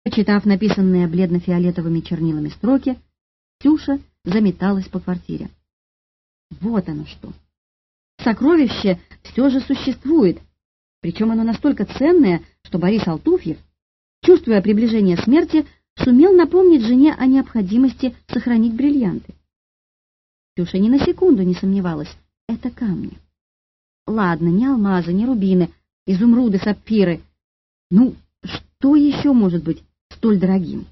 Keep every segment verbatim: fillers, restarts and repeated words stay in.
Почитав написанные бледно-фиолетовыми чернилами строки, Ксюша заметалась по квартире. Вот оно что! Сокровище все же существует, причем оно настолько ценное, что Борис Алтуфьев, чувствуя приближение смерти, сумел напомнить жене о необходимости сохранить бриллианты. Ксюша ни на секунду не сомневалась — это камни. Ладно, не алмазы, не рубины, изумруды, сапфиры. Ну, что еще может быть столь дорогим?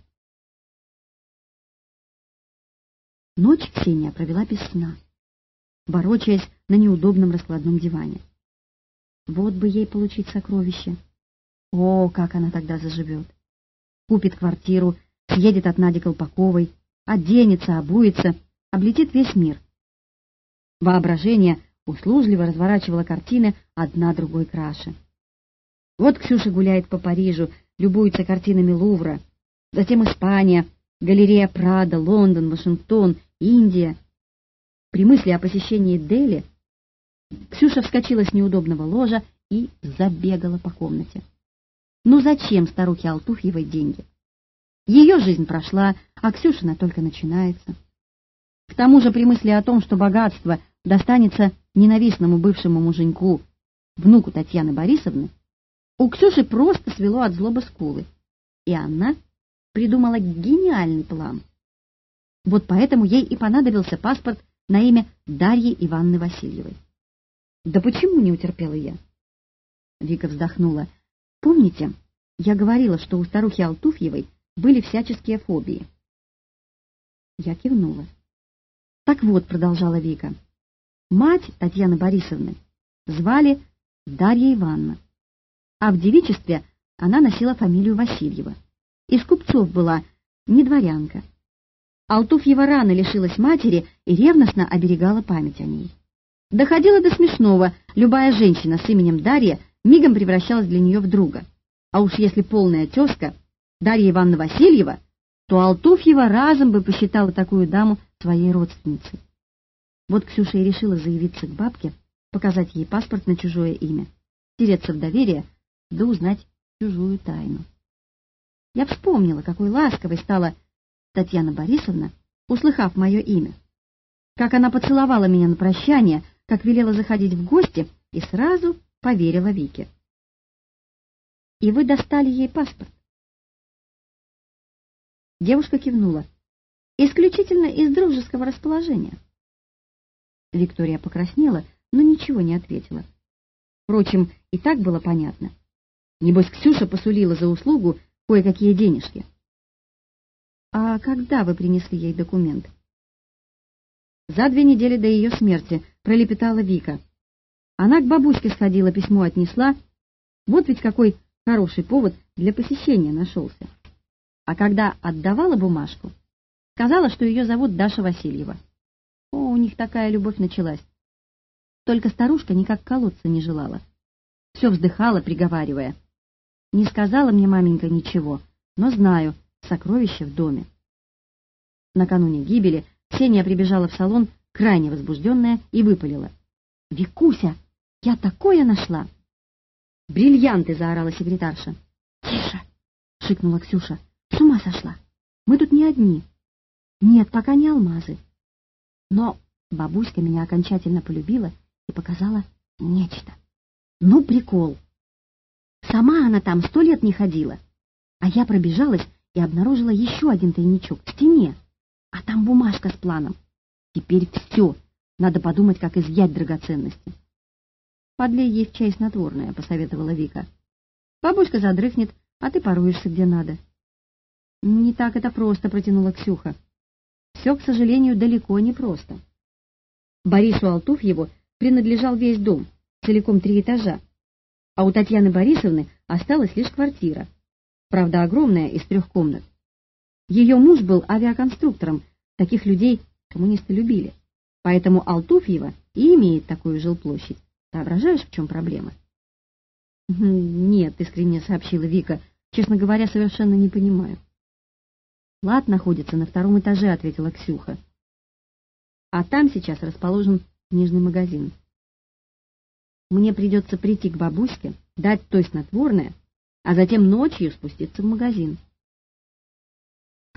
Ночь Ксения провела без сна, ворочаясь на неудобном раскладном диване. Вот бы ей получить сокровище. О, как она тогда заживет! Купит квартиру, съедет от Нади Колпаковой, оденется, обуется, облетит весь мир. Воображение услужливо разворачивало картины одна другой краше. Вот Ксюша гуляет по Парижу, любуется картинами Лувра, затем Испания, галерея Прадо, Лондон, Вашингтон, Индия. При мысли о посещении Дели Ксюша вскочила с неудобного ложа и забегала по комнате. Ну зачем старухе Алтуфьевой деньги? Ее жизнь прошла, а Ксюшина только начинается. К тому же при мысли о том, что богатство достанется ненавистному бывшему муженьку, внуку Татьяны Борисовны, у Ксюши просто свело от злобы скулы, и она придумала гениальный план. Вот поэтому ей и понадобился паспорт на имя Дарьи Ивановны Васильевой. Да почему не утерпела я? Вика вздохнула. Помните, я говорила, что у старухи Алтуфьевой были всяческие фобии? Я кивнула. Так вот, продолжала Вика, мать Татьяны Борисовны звали Дарья Ивановна, а в девичестве она носила фамилию Васильева. Из купцов была, не дворянка. Алтуфьева рано лишилась матери и ревностно оберегала память о ней. Доходило до смешного, любая женщина с именем Дарья мигом превращалась для нее в друга. А уж если полная тезка Дарья Ивановна Васильева, то Алтуфьева разом бы посчитала такую даму своей родственницей. Вот Ксюша и решила заявиться к бабке, показать ей паспорт на чужое имя, тереться в доверие, да узнать чужую тайну. Я вспомнила, какой ласковой стала Татьяна Борисовна, услыхав мое имя, как она поцеловала меня на прощание, как велела заходить в гости, и сразу поверила Вике. И вы достали ей паспорт? Девушка кивнула. Исключительно из дружеского расположения. Виктория покраснела, но ничего не ответила. Впрочем, и так было понятно. Небось, Ксюша посулила за услугу кое-какие денежки. А когда вы принесли ей документ? За две недели до ее смерти, пролепетала Вика. Она к бабуське сходила, письмо отнесла. Вот ведь какой хороший повод для посещения нашелся. А когда отдавала бумажку, сказала, что ее зовут Даша Васильева. О, у них такая любовь началась. Только старушка никак колоться не желала. Все вздыхала, приговаривая. Не сказала мне маменька ничего, но знаю, сокровище в доме. Накануне гибели Ксения прибежала в салон, крайне возбужденная, и выпалила. «Викуся, я такое нашла!» «Бриллианты!» — заорала секретарша. «Тише!» — шикнула Ксюша. «С ума сошла! Мы тут не одни. Нет, пока не алмазы. Но бабуська меня окончательно полюбила и показала нечто. Ну, прикол! Сама она там сто лет не ходила, а я пробежалась и обнаружила еще один тайничок в стене, а там бумажка с планом. Теперь все, надо подумать, как изъять драгоценности». «Подлей ей в чай снотворное», — посоветовала Вика. «Бабушка задрыхнет, а ты поруешься где надо». «Не так это просто», — протянула Ксюха. «Все, к сожалению, далеко не просто». Борису Алтуфьеву принадлежал весь дом, целиком три этажа, а у Татьяны Борисовны осталась лишь квартира, правда огромная, из трех комнат. Ее муж был авиаконструктором, таких людей коммунисты любили, поэтому Алтуфьева и имеет такую жилплощадь. Соображаешь, в чем проблема? «Нет», — искренне сообщила Вика, — «честно говоря, совершенно не понимаю». «Лад находится на втором этаже», — ответила Ксюха. «А там сейчас расположен книжный магазин. Мне придется прийти к бабуське, дать той снотворное, а затем ночью спуститься в магазин.